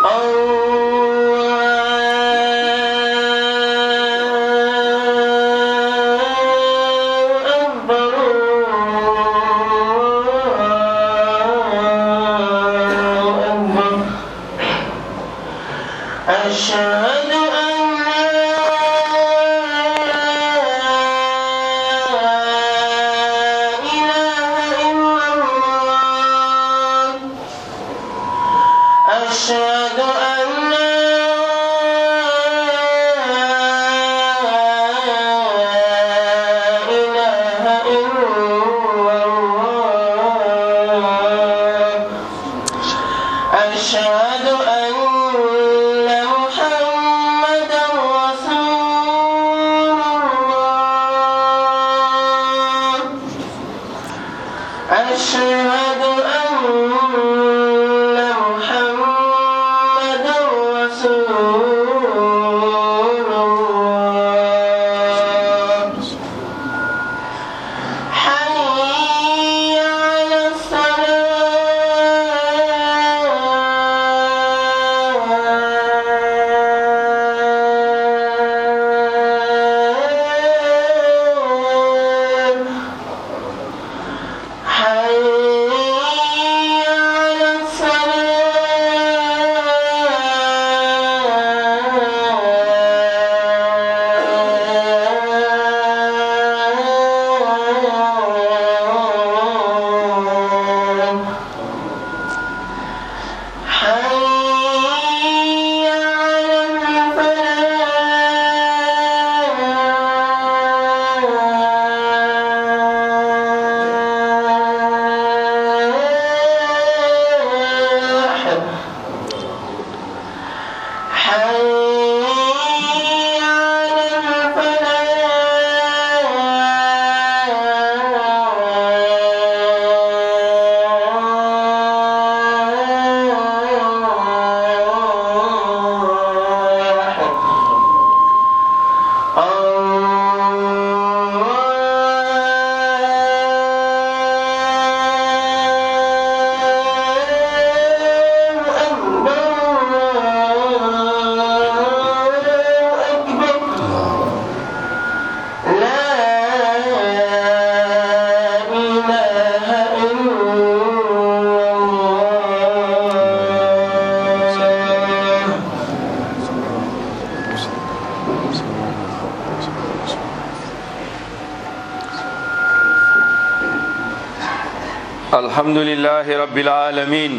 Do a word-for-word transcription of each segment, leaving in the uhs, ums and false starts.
الحمد لله رب العالمين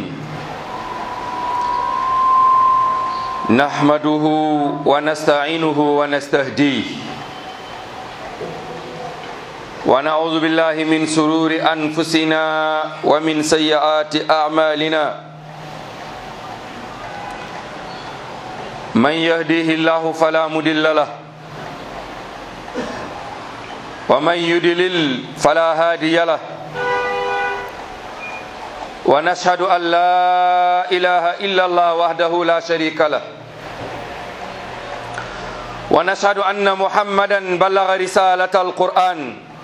نحمده ونستعينه ونستهديه ونعوذ بالله من شرور أنفسنا ومن سيئات أعمالنا من يهديه الله فلا مضل له ومن يضلل فلا هادي له ونشهد أن لا إله إلا الله وحده لا شريك له ونشهد أن محمدا بلغ رسالة القرآن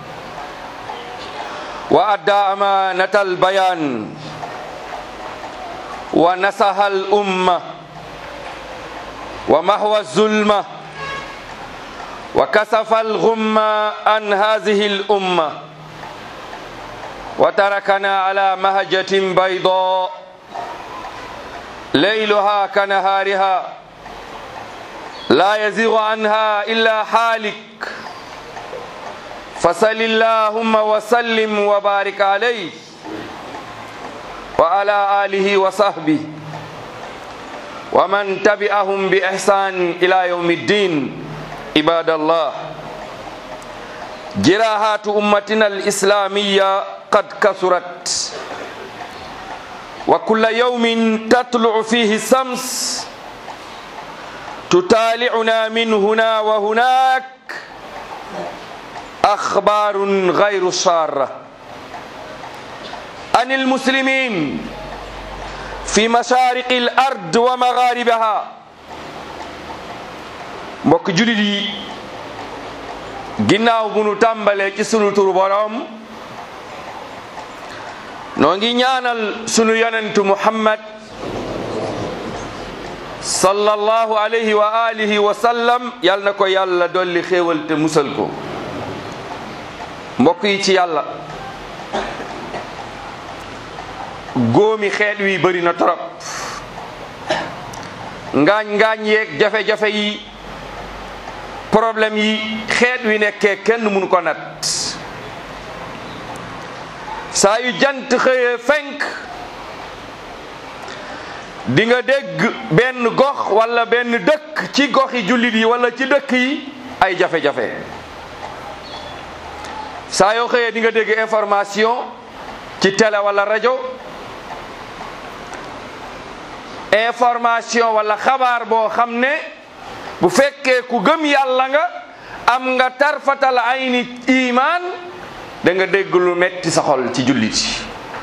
وأدى أمانة البيان ونصح الأمة ومحو الظلمة وكشف الغمة عن هذه الأمة وتركنا على مهجة بيضاء ليلها كنهارها لا يزيغ عنها إلا حالك فصل اللهم وسلم وبارك عليه وعلى آله وصحبه ومن تبعهم بإحسان إلى يوم الدين عباد الله جراحات أمتنا الإسلامية قد كثرت وكل يوم تطلع فيه الشمس تطالعنا من هنا وهناك أخبار غير سارة عن المسلمين في مشارق الأرض ومغاربها mbokk julit yi ginnaaw bu nu tàmbalee ci sunu turu borom noo ngi ñaanal sunu yonentu Muhammad sallallahu alayhi wa alihi wa sallam yal na ko yàlla dolli xéewal te musal ko. mbokk yi ci yàlla, góomi xeet wi bëri na torop. ngaañ-ngaañ yeeg jafe-jafe yi, problème yi xeet wi nekkee kenn mënu ko nat. saa yu jant xëyee fenk di nga dégg benn gox wala benn dëkk ci goxi jullit yi wala ci dëkk yi ay jafe-jafe. saa yoo xëyee di nga dégg information ci télé wala rajo, information wala xabaar boo xam ne bu fekkee ku gëm yàlla nga, am nga tarfatal ayni iman, da nga dégg lu metti sa xol ci jullit yi.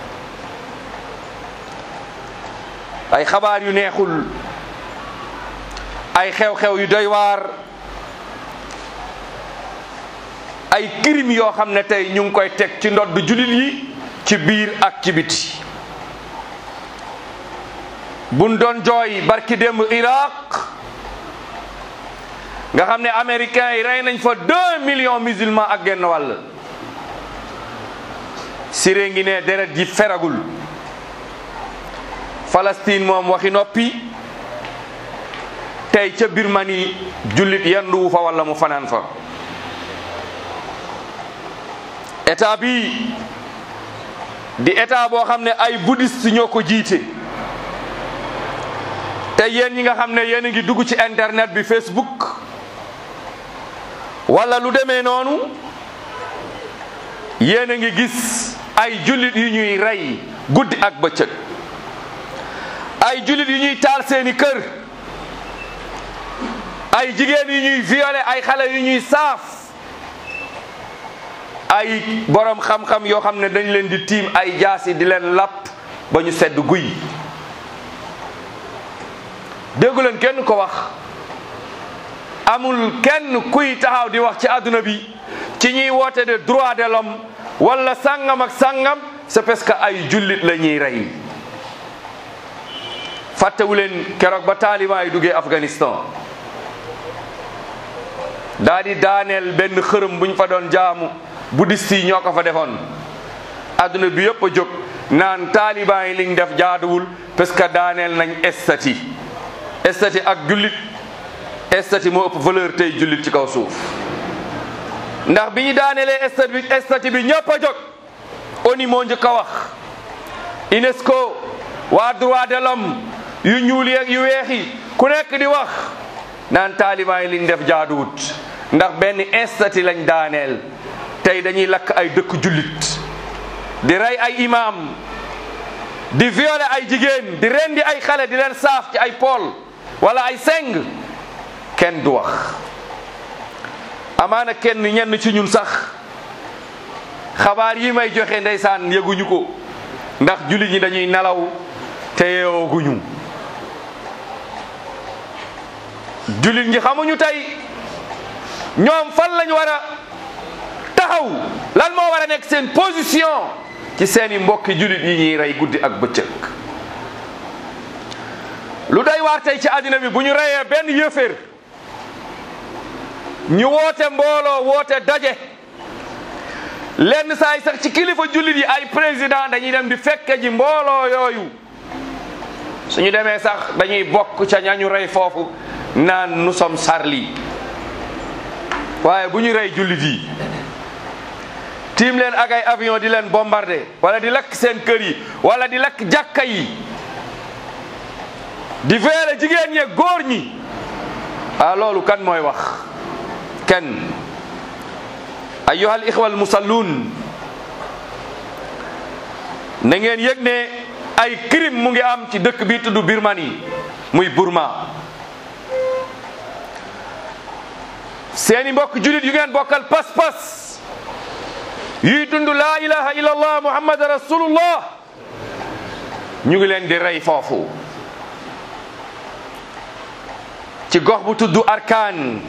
ay xabaar yu neexul, ay xew-xew yu doy waar, ay crime yoo xam ne tey ñu ngi koy teg ci ndodd jullit yi ci biir ak ci biti. buñ doon jooy barki démb Iraq nga xam ne américains yi rey nañ fa deux millions musulmans ak genn wàll. Syrie ngi ne deret ji feragul. Palestine moom waxi noppi. tey ca Birmanie jullit yanduwu fa wala mu fanaan fa. état bi di état boo xam ne ay bouddhiste ñoo ko jiite. te yéen ñi nga xam ne yéen a ngi dugg ci internet bi Facebook wala lu demee noonu, yéen a ngi gis ay jullit yu ñuy rey guddi ak bëccëg, ay jullit yu ñuy taal seeni kër, ay jigéen yu ñuy violer, ay xale yu ñuy saaf, ay borom xam-xam yoo xam ne dañ leen di tiim ay jaasi di leen lapp ba ñu sedd guy. déggu leen kenn ko wax, amul kenn kuy taxaw di wax ci àdduna bi ci ñuy woote de droit de l'homme wala sàngam ak sàngam, c'est parce que ay jullit la ñuy rey. fàttewu leen keroog ba taliban yi duggee Afghanistan daa di daaneel benn xërëm buñ fa doon jaamu, bouddhiste yi ñoo ko fa defoon. àdduna bi yëpp a jóg naan taliban yi liñ def jaaduwul parce que daaneel nañ estati estati ak jullit, estati moo ëpp valeur tey jullit ci kaw suuf. ndax bi ñu daanelee estati bi estati bi ñëpp a jóg, ONU moo njëkk a wax, UNESCO, waa droit de l'homme yu ñuul yeeg yu weex yi, ku nekk di wax naan taliban yi liñ def jaaduwut ndax benn estati lañ daaneel. tey dañuy lakk ay dëkk jullit, di rey ay imam, di violer ay jigéen, di rendi ay xale, di leen saaf ci ay pool wala ay seng. kenn du wax. amaana kenn ñenn ci ñun sax xabaar yi may joxe ndeysaan yëguñu ko ndax jullit ñi dañuy nelaw te yeewooguñu. jullit ñi xamuñu tey ñoom fan lañu war a taxaw, lan moo war a nekk seen position ci seeni mbokki jullit yi ñuy rey guddi ak bëccëg. lu doy waar tey ci àddina bi bu ñu reyee benn yëfër, ñu woote mbooloo, woote daje, lenn saay sax ci kilifa jullit yi ay président dañuy dem di fekke ji mbooloo yooyu. suñu demee sax dañuy bokk ca ñañu rey foofu naan nous sommes Charlie. waaye bu ñu rey jullit yi, tiim leen ak ay avion di leen bombardé wala di lakk seen kër yi wala di lakk jàkka yi, di veele jigéen ñi góor ñi, ah loolu kan mooy wax? kenn. ayyuha al ixwa al musalluun, na ngeen yëg ne ay crime mu ngi am ci dëkk bi tudd Birmanie muy Burma. seeni mbokk julit yu ngeen bokkal pas-pas yuy dund laa ilaha illallah muhammad rasulullah ñu ngi leen di rey foofu ci gox bu tudd Arkaan.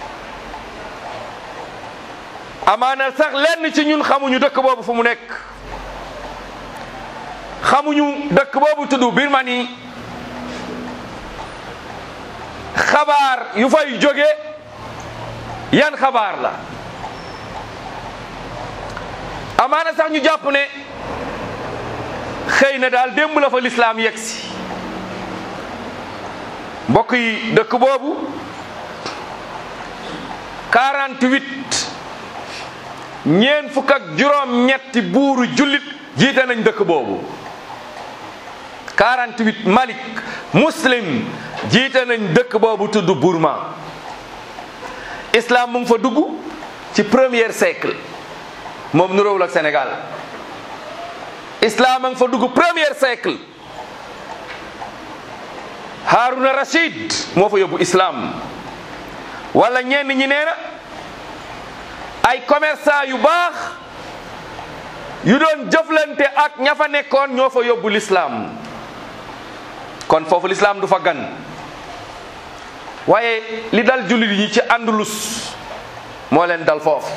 amaana sax lenn ci ñun xamuñu dëkk boobu fu mu nekk, xamuñu dëkk boobu tudd Birmanie xabaar yu fay jóge yan xabaar la. amaana sax ñu jàpp ne xëy na daal démb la fa lislaam yegsi. mbokk yi dëkk boobu quarante-huit ñeent fukk ak juróom ñetti buuru jullit jiite nañ dëkk boobu. quarante-huit Malik muslim jiite nañ dëkk boobu tudd Burma. islam mu ngi fa dugg ci premier siècle moom nuróowul ak Sénégal. islam mu ngi fa dugg premier siècle Haruna Rashid moo fa yóbbu islam. wala ñenn ñi nee na ay commerçant yu baax yu doon jëflante ak ña fa nekkoon ñoo fa yóbbu l'islam. kon foofu l'islam du fa gan. waaye li dal jullit ñi ci Andalus moo leen dal foofu.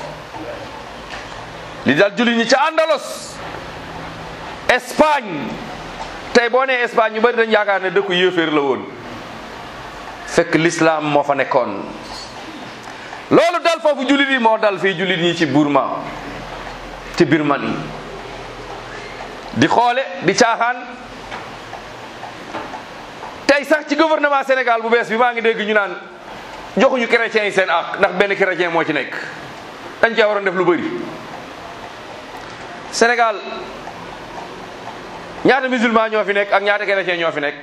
li dal jullit ñi ci Andalus Espagne tey boo nee Espagne ñu bari dañ yaakaar ne dëkku yéeféer la woon fekk l'islam moo fa nekkoon. loolu dal foofu jullit yi moo dal fii jullit ñi ci Burma ci Birmanie di xoole di caaxaan. tey sax ci gouvernement Sénégal bu bees bi maa ngi dégg ñu naan joxuñu chrétiens yi seen àq ndax benn chrétien moo ci nekk. dañ cee waroon def lu bëri. Sénégal ñaata musulman ñoo fi nekk ak ñaata chrétien ñoo fi nekk.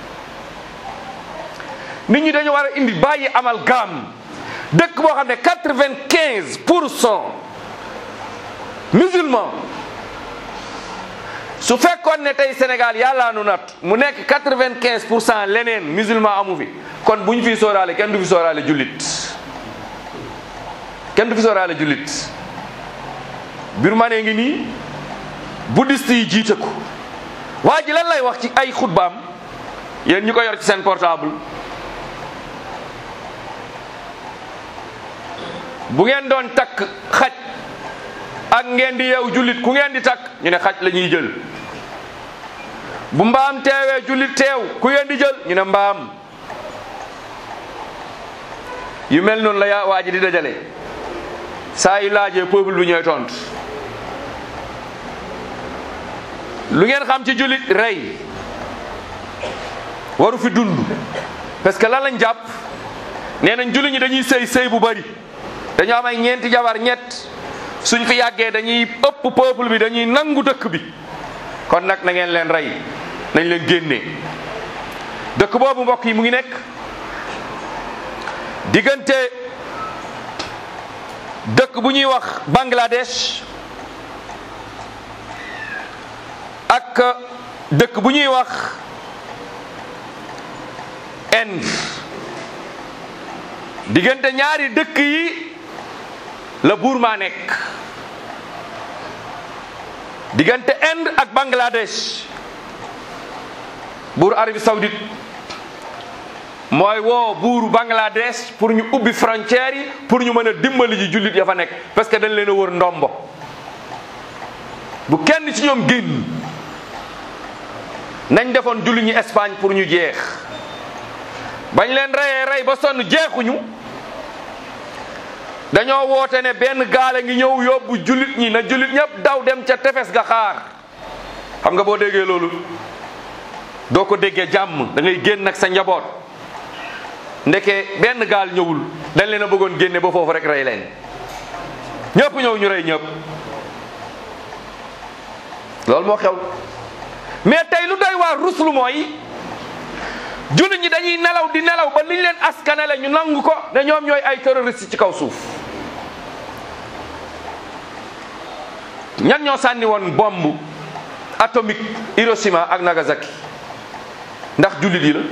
nit ñi dañu war a indi bàyyi amalgame. dëkk boo xam ne quatre-vingt-quinze pour cent musulman su fekkoon ne tey Sénégal yàllaa nu nat mu nekk quatre-vingt-quinze pour cent leneen musulman amu fi kon bu ñu fiy sóoraale kenn du fi sóoraale jullit kenn du fi sóoraale jullit. Birmanie ngi nii bouddhiste yi jiite ko waa ji lan lay wax ci ay xutbaam yéen ñu ko yor ci seen portable. bu ngeen doon takk xaj ak ngeen di yeew jullit ku ngeen di takk ñu ne xaj la ñuy jël. bu mbaam teewee jullit teew ku ngeen di jël ñu ne mbaam. yu mel noonu la yaa waa ji di dajale saa yu laajee peuple bi ñooy tontu. lu ngeen xam ci jullit rey waru fi dund parce que lan lañ jàpp nee nañ jullit ñi dañuy sëy sëy bu bari. dañoo am ay ñeenti jabar ñett suñ fi yàggee dañuy ëpp peuple bi dañuy nangu dëkk bi kon nag na ngeen leen rey nañ leen génnee. dëkk boobu mbokk yi mu ngi nekk diggante dëkk bu ñuy wax Bangladesh ak dëkk bu ñuy wax Inde. diggante ñaari dëkk yi la Burma nekk. diggante Inde ak Bangladesh buur Arabie Saoudite mooy woo buuru Bangladesh pour ñu ubbi frontières yi pour ñu mën a dimbali ji jullit ya fa nekk parce que dañ leen a wër ndombo bu kenn ci ñoom génn. nañ defoon jullit ñi Espagne pour ñu jeex bañ leen reyee rey ba sonn jeexuñu dañoo woote ne benn gaale ngi ñëw yóbbu jullit ñi na jullit ñëpp daw dem ca tefes ga xaar. xam nga boo déggee loolu doo ko déggee jàmm da ngay génn ak sa njaboot ndeke benn gaal ñëwul dañ leen a bëggoon génne ba foofu rek rey leen ñëpp ñëw ñu rey ñëpp. loolu moo xew mais tey lu doy waar ruslu mooy jullit ñi dañuy nelaw di nelaw ba liñ leen askanale ñu nangu ko ne ñoom ñooy ay terroriste ci kaw suuf. ñan ñoo sànni woon bombe atomique Hiroshima ak Nagasaki ndax jullit yi la.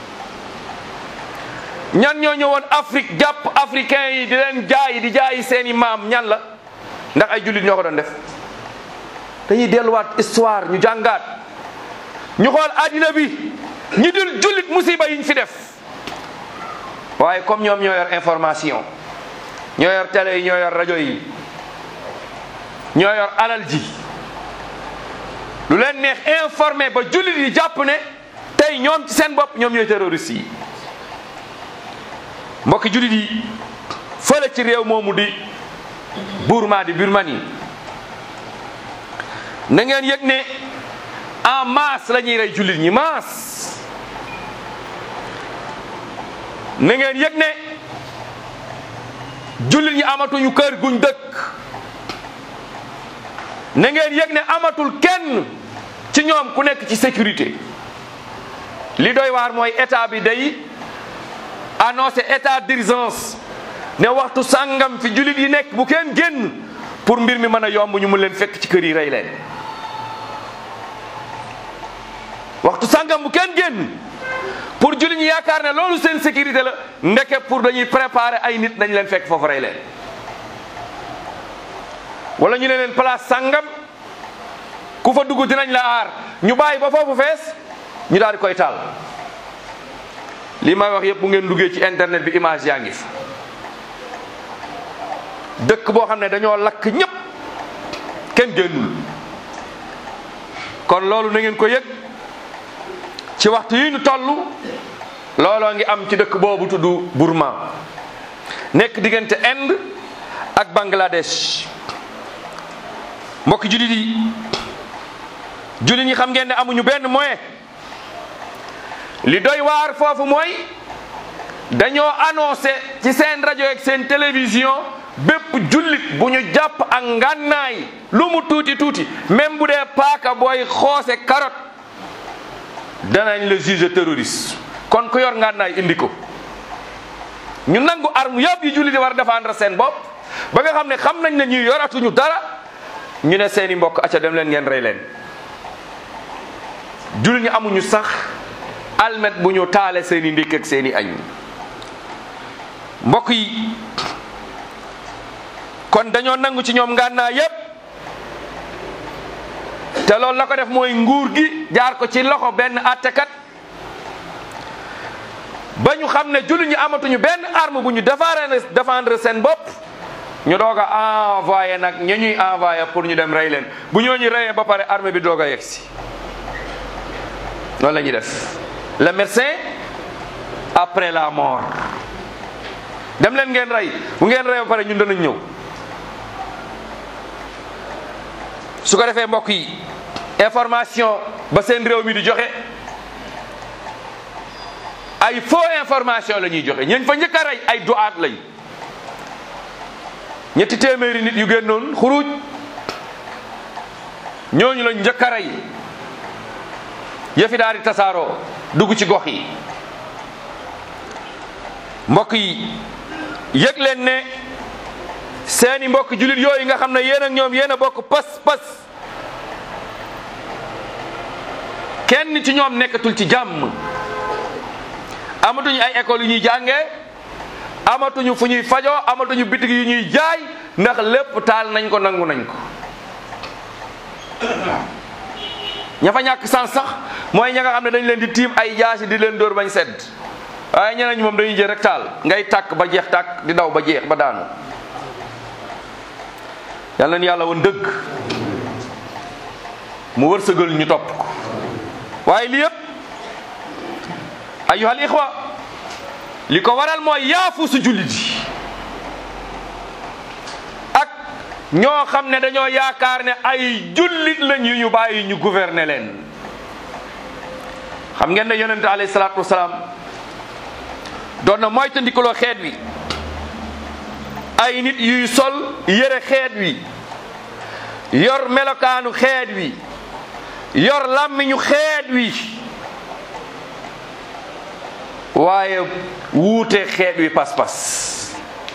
ñan ñoo ñëwoon Afrique jàpp africain yi di leen jaay di jaayi seeni maam ñan la ndax ay jullit ñoo ko doon def. dañuy delluwaat histoire ñu jàngaat ñu xool àddina bi ñi dul jullit musiba yiñ fi def waaye comme ñoom ñoo yor information ñoo yor télé yi ñoo yor rajo yi ñoo yor alal ji lu leen neex informé ba jullit yi jàpp ne tey ñoom ci seen bopp ñoom ñooy terroristes yi mbokki jullit yi fële ci réew moomu di Burma di Birmanie na ngeen yëg ne en masse la ñuy rey jullit ñi masse na ngeen yëg ne jullit ñi amatuñu kër guñ dëkk na ngeen yëg ne amatul kenn ci ñoom ku nekk ci sécurité li doy waar mooy état bi day annoncé état d'urgence ne waxtu sàngam fi jullit yi nekk bu kenn génn pour mbir mi mën a yomb ñu mun leen fekk ci kër yi rey leen waxtu sàngam bu kenn génn pour jullit ñi yaakaar ne loolu seen sécurité la ndeke pour dañuy préparer ay nit nañ leen fekk foofu rey leen wala ñu ne leen place sàngam ku fa dugg dinañ la aar ñu bàyyi ba foofu fees ñu daal di koy taal li may wax yëpp bu ngeen duggee ci internet bi image yaa ngi fa dëkk boo xam ne dañoo lakk ñëpp kenn génnul kon loolu na ngeen ko yëg ci waxtu yi ñu toll looloo ngi am ci dëkk boobu tudd Burma nekk diggante Inde ak Bangladesh mbokki jullit yi jullit ñi xam ngeen ne amuñu benn moyen li doy waar foofu mooy dañoo annoncé ci seen rajo ak seen télévision bépp jullit bu ñu jàpp ak ngànnaay lu mu tuuti tuuti même bu dee paaka booy xoose carotte danañ la juge terroriste kon ku yor ngànnaay indi ko ñu nangu arme yëpp yi jullit yi war a défendre seen bopp ba nga xam ne xam nañ ne ñuy yoratuñu dara ñu ne seeni mbokk acca dem leen ngeen rey leen jullit ñi amuñu sax almet bu ñu taale seeni ndékk ak seeni añ mbokk yi kon dañoo nangu ci ñoom ngànnaay yépp te loolu la ko def mooy nguur gi jaar ko ci loxo benn àttekat ba ñu xam ne jullit ñi amatuñu benn arme bu ñu défendre défendre seen bopp ñu doog a envoyé nag ña ñuy envoyé pour ñu dem rey leen bu ñooñu reyee ba pare arme bi doog a yegsi loolu la ñuy def le médecin après la mort dem leen ngeen rey bu ngeen rey ba pare ñun danañ ñëw su ko defee mbokk yi information ba seen réew mi di joxe ay faux information la ñuy joxe ñeñ fa njëkk a rey ay duaat lañ ñetti téeméeri nit yu génnoon xuruj ñooñu lañ njëkk a rey yëfi daal di tasaaroo dugg ci gox yi mbokk yi yëg leen ne seeni mbokk jullit yooyu nga xam ne yéen ak ñoom yéen a bokk pas-pas kenn ci ñoom nekkatul ci jàmm amatuñu ay école yu ñuy jàngee amatuñu fu ñuy fajoo amatuñu bitig yu ñuy jaay ndax lépp taal nañ ko nangu nañ ko ña fa ñàkk sans sax mooy ña nga xam ne dañ leen di tiim ay jaasi di leen dóor bañ sedd waaye ñeneen ñi moom dañuy jël rek taal ngay tàkk ba jeex tàkk di daw ba jeex ba daanu yàlla na yàlla woon dëgg mu wërsëgal ñu topp ko waaye li yëpp ayyuhal ixwa li ko waral mooy yaafu su jullit yi ak ñoo xam ne dañoo yaakaar ne ay jullit lañ yu ñu bàyyi ñu gouverner leen xam ngeen ne yonente alayhi salaatu wasalaam doon na moytandikuloo xeet wi ay nit yuy sol yëre xeet wi yor melokaanu xeet wi yor làmmiñu xeet wi waaye wuute xeet wi pas-pas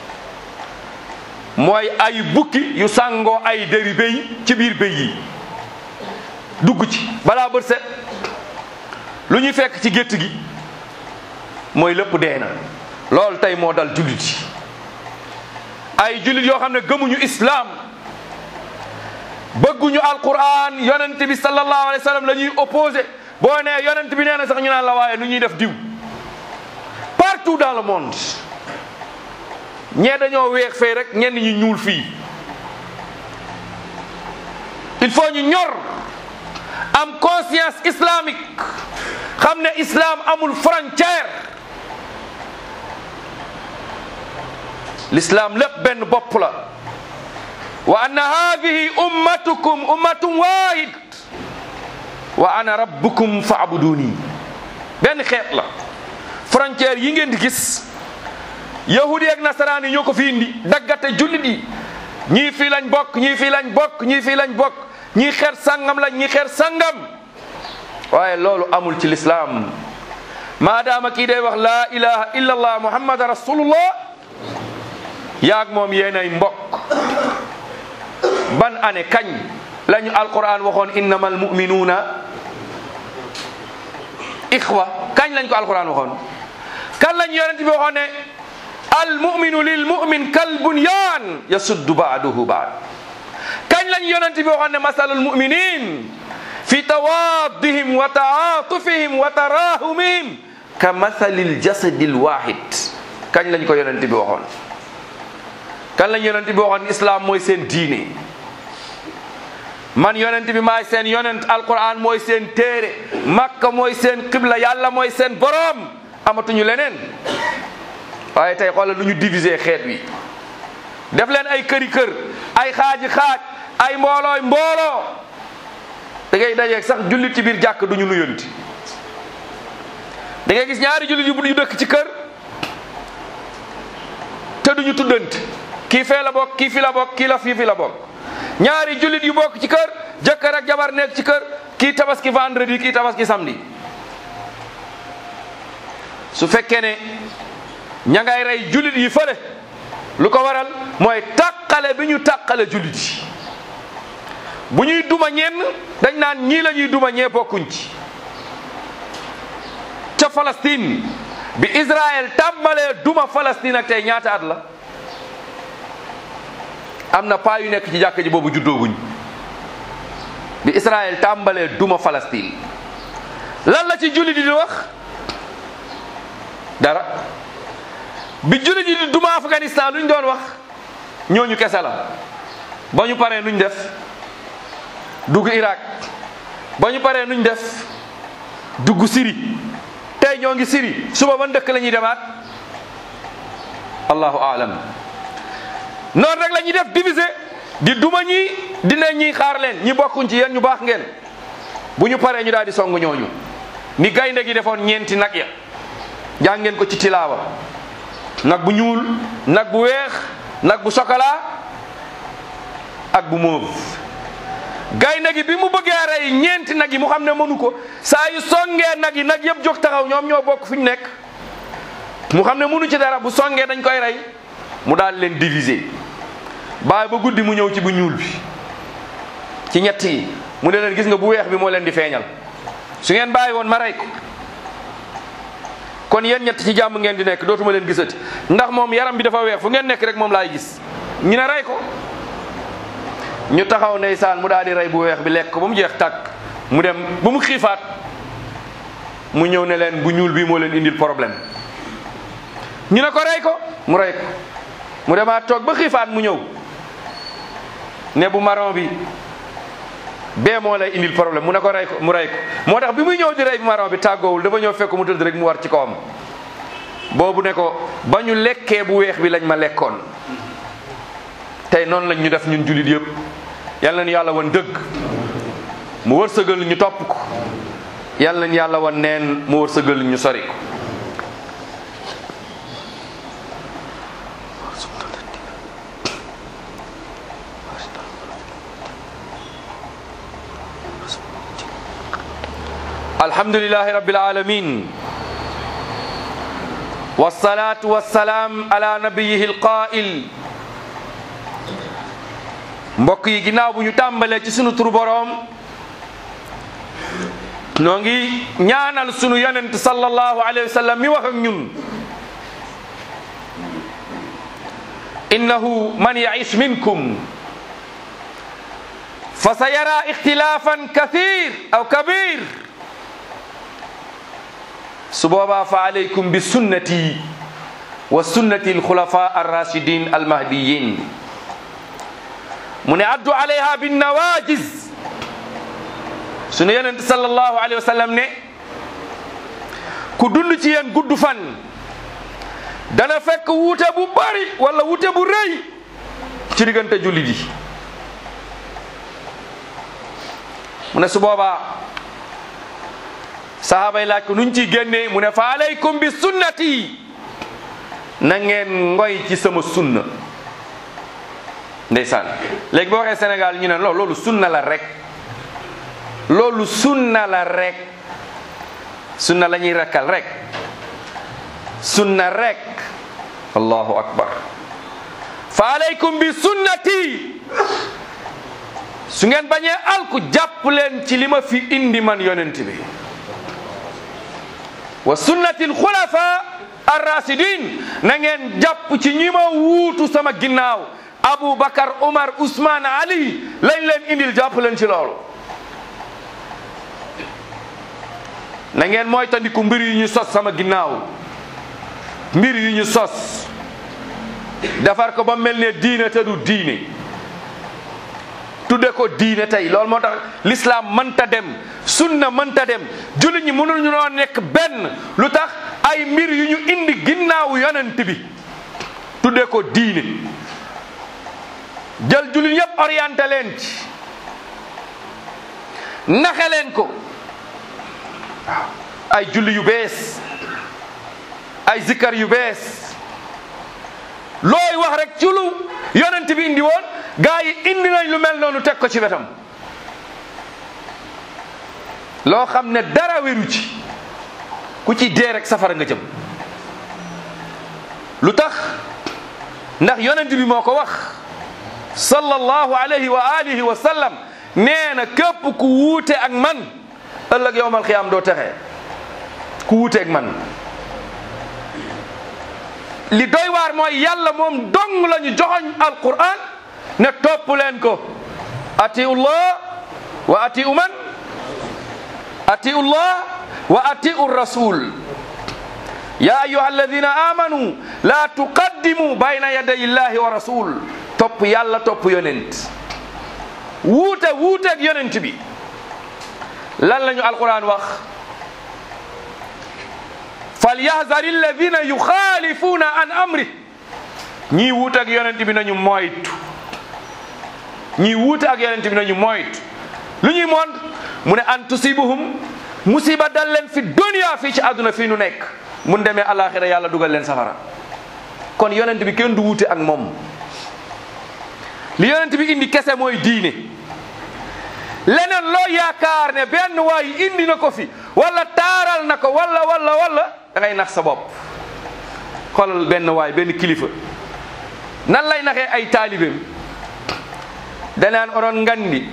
mooy ay bukki yu sàngoo ay dëri béy ci biir béy yi dugg ci balaa bët set lu ñuy fekk ci gétt gi mooy lépp dee na loolu tey moo dal jullit yi ay jullit yoo xam ne gëmuñu islaam bëgguñu alquran yonent bi sallallahu alayhi wa sallam la ñuy opposé boo nee yonent bi nee na sax ñu naan la waaye nu ñuy def diw partout dans le monde ñee dañoo weex fee rek ñenn ñi ñuul fii il faut ñu ñor am conscience islamique xam ne islam amul frontière l'islam lépp benn bopp la wa anna hadihi ummatukum ummatun wahid wa ana rabbukum fa'buduni benn xeet la frontière yi ngeen di gis yahudi ak nasaraan yi ñoo ko fi indi daggate jullit yi ñii fii lañ bokk ñii fii lañ bokk ñii fii lañ bokk ñii xeet sangam lañ ñii xeet sangam waaye loolu amul ci l'islam maadaama kii day wax laa ilaha illa allah muhammad rasulullah yaag moom yéenay mbokk ban année kañ lañu alquran waxoon innamal mu'minuuna ixwa kañ lañ ko alquran waxoon kan lañ yonent bi waxoon ne al mu'minu lil mu'min kal bunyan yasuddu ba'duhu ba'd kañ lañ yonent bi waxoon ne masalul mu'minin fi tawaddihim wa ta'atufihim wa tarahumihim ka masalil jasadil wahid kañ lañ ko yonent bi waxoon kan lañ yonent bi waxoon islam mooy seen diine man yonent bi maay seen yonent alquran mooy seen téere makka mooy seen qibla yàlla mooy seen borom amatuñu leneen waaye tey xoolal lu ñu diviser xeet wi def leen ay këri kër ay xaaji xaaj ay mboolooy mbooloo da ngay dajeeg sax jullit ci biir jàkk duñu nuyonti da ngay gis ñaari jullit yu yu dëkk ci kër te duñu tuddante kii fee la bokk kii fi la bokk kii la fii fi la bokk ñaari jullit yu bokk ci kër jëkkër ak jabar nekk ci kër kii tabaski vendredi kii tabaski samedi su fekkee ne ña ngay rey jullit yi fële lu ko waral mooy tàqale bi ñu tàqale jullit yi bu ñuy duma ñenn dañ naan ñii la ñuy duma ñee bokkuñ ci ca Palestine bi Israël tàmbalee duma Palestine ak tey ñaata at la am na paa yu nekk ci jàkka ji boobu juddooguñ bi Israël tàmbalee duma Palestine lan la ci jullit yi di wax dara bi jullit yi di duma Afghanistan luñ doon wax ñooñu kese la ba ñu paree nuñ def dugg Irak ba ñu paree nuñ def dugg Syrie tey ñoo ngi Syrie suba ban dëkk la ñuy demaat allahu aalam noonu rek la ñuy def diviser di duma ñi dina ñi xaar leen ñi bokkuñ ci yéen ñu baax ngeen bu ñu paree ñu daal di song ñooñu ni gaynde gi defoon ñeenti nag ya jàng ngeen ko ci tilaawa nag bu ñuul nag bu weex nag bu chocolat ak bu mauve gaynde gi bi mu bëggee rey ñeenti nag yi mu xam ne mënu ko saa yu songee nag yi nag yëpp jóg taxaw ñoom ñoo bokk fu ñu nekk mu xam ne mënu ci dara bu songee dañ koy rey mu daal leen diviser bàyyi ba guddi mu ñëw ci bu ñuul bi ci ñett yi mu ne leen gis nga bu weex bi moo leen di feeñal su ngeen bàyyi woon ma rey ko kon yéen ñett ci jàmm ngeen di nekk dootuma leen gisati ndax moom yaram bi dafa weex fu ngeen nekk rek moom laay gis ñu ne rey ko ñu taxaw ndeysaan mu daal di rey bu weex bi lekk ko ba mu jeex tàkk mu dem ba mu xiifaat mu ñëw ne leen bu ñuul bi moo leen indil problème ñu ne ko rey ko mu rey ko mu demaat toog ba xiifaat mu ñëw ne bu marron bi bee moo lay indil problème mu ne ko rey ko mu rey ko moo tax bi muy ñëw di rey bu marron bi tàggoowul dafa ñëw fekk mu tëdd rek mu war ci kawam boobu ne ko ba ñu lekkee bu weex bi lañ ma lekkoon tey noonu lañ ñu def ñun jullit yëpp yal nañu yàlla wan dëgg mu wërsëgal ñu topp ko yal nañu yàlla wan neen mu wërsëgal ñu sori ko alhamdulillahi rabbil alamin wassalatu wassalaam ala nabiyihi alqaa'il mbokk yi ginnaaw bu ñu tàmbalee ci sunu turu boroom noo ngi ñaanal sunu yonent sallallahu alayhi wa sallam mi wax ak ñun innahu man ya'ish minkum fa sa yara ixtilaafan kathir aw kabir su boobaa fa alaykum bi sunnati wa sunnati alxulafa arrachidin almahdiyin mu ne addu alayha bin nawajiz sunu yonent sallallahu alayhi wa sallam ne ku dund ci yéen gudd fan dana fekk wuute bu bari wala wuute bu rëy ci diggante jullit yi. mu ne su boobaa sahaaba yi laaj ko nuñ ciy génnee mu ne fa alaykum bi sunnati na ngeen ngoy ci sama sunna. ndeysaan léegi boo waxee Sénégal ñu ne loolu loolu sunna la rek loolu sunna la rek sunna la ñuy rakkal rek sunna rek allahu akbar. fa alaykum bi sunnati su ngeen bañee alku jàpp leen ci li ma fi indi man yonent bi wa sunnati alxulafa arrasidin na ngeen jàpp ci ñi ma wuutu sama ginnaaw Abu Bakar Umar Usman Ali lañ leen indil jàpp leen ci loolu. na ngeen mooy tandiku mbir yu ñu sos sama ginnaaw mbir yu ñu sos defar ko ba mel ne diine te du diine tudde ko diine tey loolu moo tax l'islam mënta dem sunna mënta dem jullit ñi mënul ñu noo nekk benn lu tax ay mbir yu ñu indi ginnaaw yonent bi tudde ko diine jël jullit yëpp orienté leen ci naxe leen ko ay julli yu bees ay zikkar yu bees looy wax rek ci lu yonent bi indi woon gaa yi indi nañ lu mel noonu teg ko ci wetam loo xam ne dara wéru ci ku ci dee rek safara nga jëm lu tax ndax yonent bi moo ko wax sallallahu alayhi wa alihi wa sallam nee na képp ku wuute ak man ëllëg yowmal xiyaam doo texe ku wuute ak man li doy waar mooy yàlla moom dong la ñu joxoñ alquran ne topp leen ko atiu llah wa atiu man atiu llah wa atiu rasul ya ayuha alladina amanu la tuqaddimu bayna yaday illahi wa rasul topp yàlla topp yonent wuute wuuteeg yonent bi lan la ñu alquran wax falyahdari alladina yuxaalifuna an amri ñii wuute ak yonent bi nañu moytu ñii wuute ak yonent bi nañu moytu lu ñuy moon mu ne an tusibuhum musiba dal leen fi dunya fii ci àdduna fii nu nekk mun demee alaxira yàlla dugal leen safara kon yonent bi kenn du wuute ak moom li yonent bi indi kese mooy diine leneen loo yaakaar ne benn waay indi na ko fi wala taaral na ko wala wala wala da ngay nax sa bopp xoolal benn waay benn kilifa nan lay naxee ay taalibeem danaan oɗon ngandi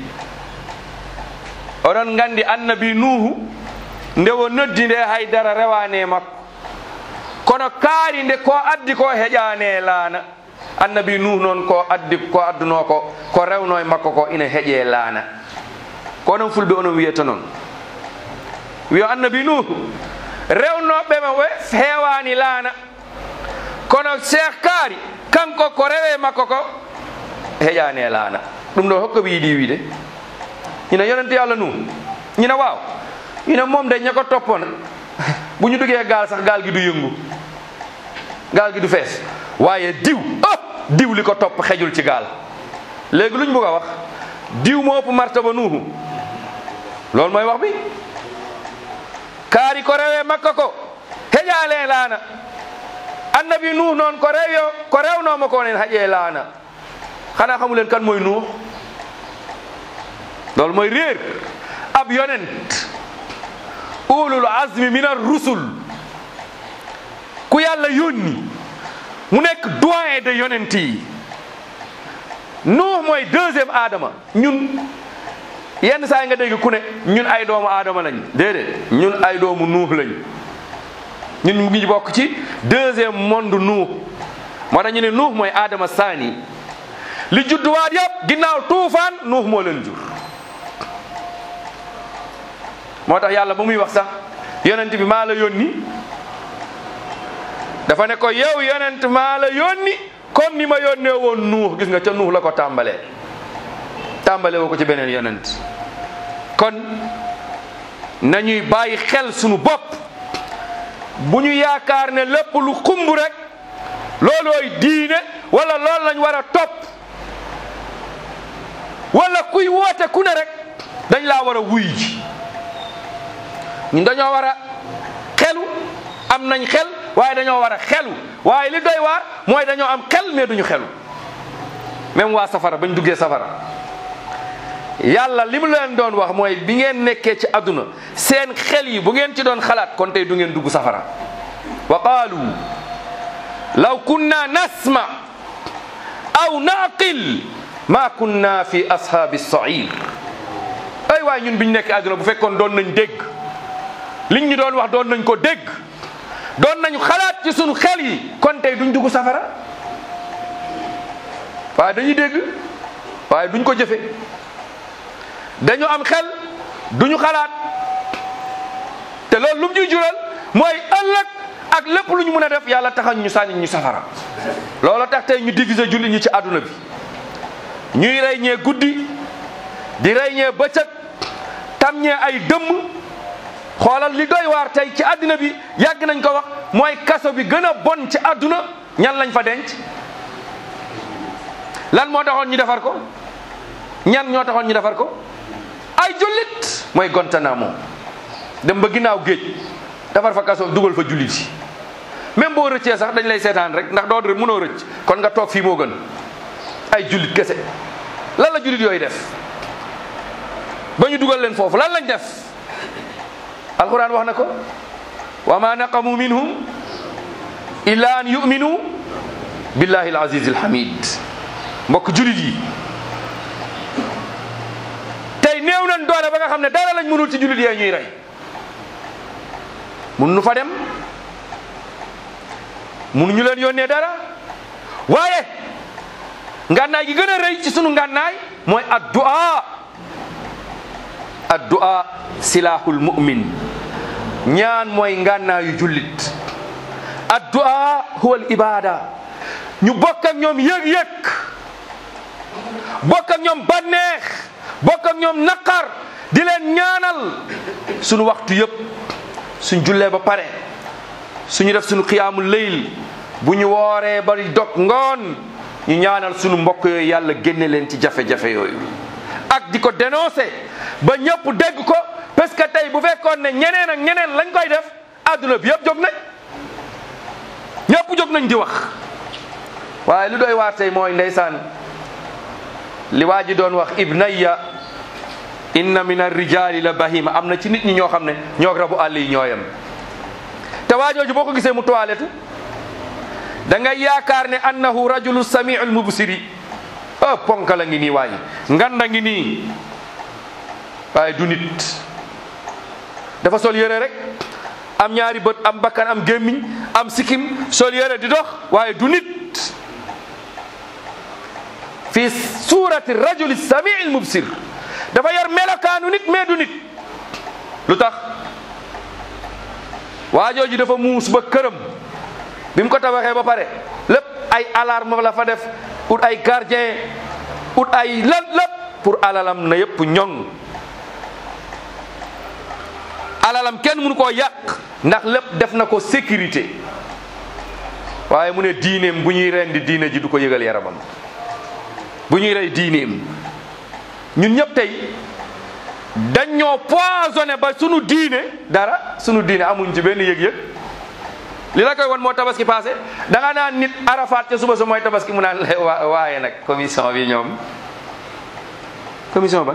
oɗon ngandi annabi nuuhu nde o noddi nde haydara rewane makko kono kaari nde ko addi ko heƴane laana annabi nuuhu noon ko addi ko adduno ko ko rewno e makko ko ina heeƴe laana ko onon fulɓe onon wiyata noon wiyo annabi nuuhu rewnoɓe ma ɓe heewani laana kono cheikh kaari kanko ko rewe makko ko heƴani laana ɗum ɗo hokko ɓe yiiɗi wiide ñina yonente Allah nuuhu ñina waaw ñina moom de ña ko toppoon bu ñu duggee gaal sax gaal gi du yëngu gaal gi du fees waaye diw ah diw li ko topp xejul ci gaal léegi luñ bëgg a wax diw moo ëpp martaba nuuhu loolu mooy wax bi kaari ko rewe makka ko heƴaale laana annabi nuuh noon ko rewyo ko rewnoma ko nen haƴe laana xanaa xamu leen kan mooy nuuh loolu mooy réer ab yonent ulul azmi min ar-rusul ku yàlla yónni mu nekk doyen de yonent yi nuuh mooy deuxième aadama ñun yenn saa yi nga dégg ku ne ñun ay doomu aadama lañ déedéet ñun ay doomu nuuh lañ ñun mu ngi bokk ci deuxième monde nuuh moo tax ñu ne nuuh mooy aadama saani li judduwaat yëpp ginnaaw tuufaan nuuh moo leen jur moo tax yàlla ba muy wax sax yonent bi maa la yónni dafa ne ko yow yonent maa la yónni comme ni ma yónnee woon nuuh gis nga ca nuuh la ko tàmbalee tàmbale woo ko ci beneen yonent kon nañuy bàyyi xel sunu bopp bu ñu yaakaar ne lépp lu xumb rek loolooy diine wala loolu lañ war a topp wala kuy woote ku ne rek dañ laa war a wuy ji ñun dañoo war a xelu am nañ xel waaye dañoo war a xelu waaye li doy waar mooy dañoo am xel mais duñu xelu même waa safara bañ duggee safara yàlla li mu leen doon wax mooy bi ngeen nekkee ci àdduna seen xel yi bu ngeen ci doon xalaat kon tey du ngeen dugg safara wa qaalu law kunna nasma aw naqil ma kunna fi ashaabi sair ay waay ñun biñ nekk àdduna bu fekkoon doon nañ dégg liñ ñu doon wax doon nañ ko dégg doon nañu xalaat ci sunu xel yi kon tey duñ dugg safara waaye dañuy dégg waaye duñ ko jëfe dañu am xel duñu xalaat te loolu lu mu ñuy jural mooy ëllëg ak lépp lu ñu mën a def yàlla taxañ ñu sànni ñu safara loolu tax tey ñu diviser jullit ñi ci àdduna bi ñuy rey ñee guddi di rey ñee bëccëg tam ñee ay dëmm xoolal li doy waar tey ci àdduna bi yàgg nañ ko wax mooy kaso bi gën a bon ci àdduna ñan lañ fa denc lan moo taxoon ñu defar ko ñan ñoo taxoon ñu defar ko ay jullit mooy Guantanamo dem ba ginnaaw géej defar fa kaso dugal fa jullit yi même boo rëccee sax dañ lay seetaan rek ndax doo mënoo rëcc kon nga toog fii moo gën ay jullit kese lan la jullit yooyu def ba ñu dugal leen foofu lan lañ def alquran wax na ko wa ma naqamu minhum illa an yu'minu billahi al-aziz al-hamid mbokk jullit yi tey néew nañ doole ba nga xam ne dara lañ mënul ci jullit yee ñuy rey mun nu fa dem mënuñu leen yónnee dara waaye ngànnaay gi gën a rëy ci sunu ngànnaay mooy addu'a addu'a silahul mu'min ñaan mooy ngànnaayu jullit addu'a huwa al ibada ñu bokk ak ñoom yëg-yëg bokk ak ñoom bànneex bokk ak ñoom naqar di leen ñaanal sunu waxtu yëpp suñ jullee ba pare suñu def suñu xiyaamul layl bu ñu wooree ba dog ngoon ñu ñaanal sunu mbokk yooyu yàlla génne leen ci jafe-jafe yooyu ak di ko dénoncer ba ñëpp dégg ko parce que tey bu fekkoon ne ñeneen ak ñeneen lañ koy def adduna bi yëpp jóg nañ ñëpp jóg nañ di wax waaye lu doy waar tey mooy ndeysaan li waa ji doon wax ibnayya inna min ar-rijali la bahima am na ci nit ñi ñoo xam ne ñoo rabu àll yi ñooyam te waajooju boo ko gisee mu toilette da ngay yaakaar ne annahu rajulu samiul mubsiri ah ponka la ngi nii waaye nganda ngi nii waaye du nit dafa sol yére rek am ñaari bët am bakkan am gémmiñ am sikim sol yére di dox waaye du nit fi surati rajuli samiil mubsir dafa yor melokaanu nit mais du nit lu tax waajooju dafa muus ba këram bi mu ko tabaxee ba pare lépp ay alarme la fa def ut ay gardien ut ay lan lépp pour alalam na yëpp ñoŋ alalam kenn mënu koo yàq ndax lépp def na ko sécurité waaye mu ne diineem bu ñuy rendi diine ji du ko yëgal yaramam bu ñuy rey diineem ñun ñëpp tey dañ ñoo poisonné ba sunu diine dara sunu diine amuñ ci benn yëg-yëg li la koy won moo tabaski passé da nga naan nit Arafat ca suba sa mooy tabaski mu naan lay waaye nag commission bi ñoom commission ban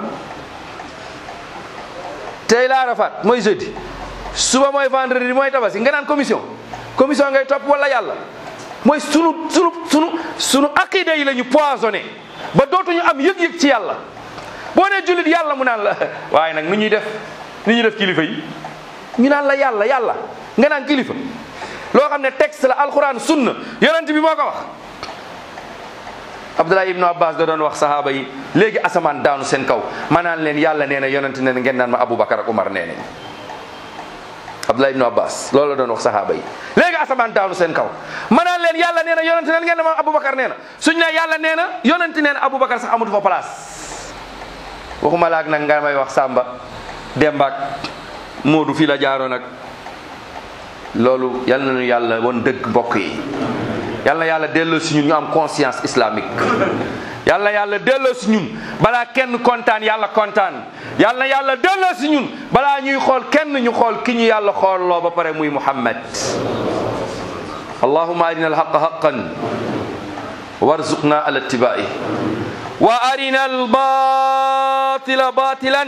tey la Arafat mooy jeudi suba mooy vendredi mooy tabaski nga naan commission commission ngay topp wala yàlla mooy sunu sunu sunu sunu aqida yi la ñu poisonné ba dootuñu am yëg-yëg ci yàlla boo nee jullit yàlla mu naan la waaye nag nu ñuy def nu ñuy def kilifa yi ñu naan la yàlla yàlla nga naan kilifa loo xam ne texte la alquran sunna yonent bi moo ko wax Abdullah ibnu Abbas da doon wax sahaaba yi léegi asamaan daanu seen kaw ma naan leen yàlla nee na yonent nee na ngeen naan ma Aboubacar ak Umar nee nañ Abdullah ibnu Abbas loolu la doon wax sahaaba yi léegi asamaan daanu seen kaw ma naan leen yàlla nee na yonent nee na ngeen naan ma Aboubacar nee na suñ ne yàlla nee na yonent nee na Aboubacar sax amatu fa place waxuma laak nag nga may wax Samba Demba ak Moodu fii la jaaroon nag loolu yal nañu yàlla won dëgg mbokk yi yal na yàlla delloo si ñun ñu am conscience islamique yal na yàlla delloo si ñun balaa kenn kontaan yàlla kontaan yal na yàlla delloo si ñun balaa ñuy xool kenn ñu xool ki ñu yàlla xoolloo ba pare muy Muhammad allahumma arina alhaqa haqqan warzuqna ala ittiba'i wa arina albatila batilan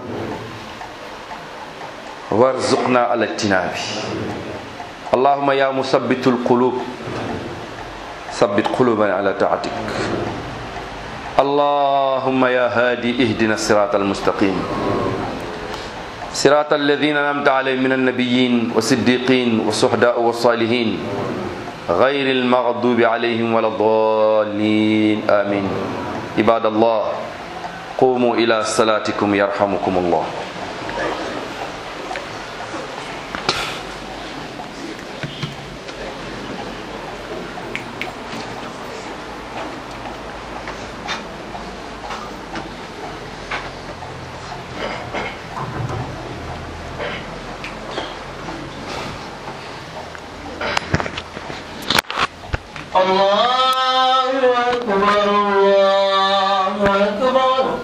warzuqna ala ijtinabi allahumma ya musabbitul qulub sabbit qulubana ala taatik allahumma ya hadi ihdina sirata almustaqim sirata alladhina an'amta alayhim min annabiyyin wa siddiqin wa suhada wa salihin غير المغضوب عليهم ولا الضالين آمين عباد الله قوموا إلى صلاتكم يرحمكم الله الله أكبر